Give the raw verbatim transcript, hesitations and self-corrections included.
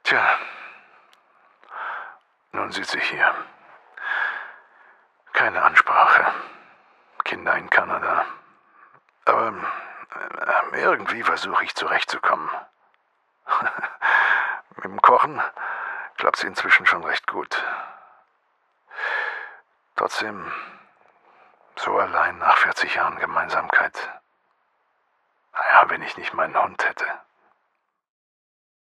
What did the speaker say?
Tja, nun sitze ich hier. Keine Ansprache. Kinder in Kanada. Aber äh, irgendwie versuche ich zurechtzukommen. Mit dem Kochen klappt es inzwischen schon recht gut. Trotzdem, so allein nach vierzig Jahren Gemeinsamkeit. Naja, wenn ich nicht meinen Hund hätte.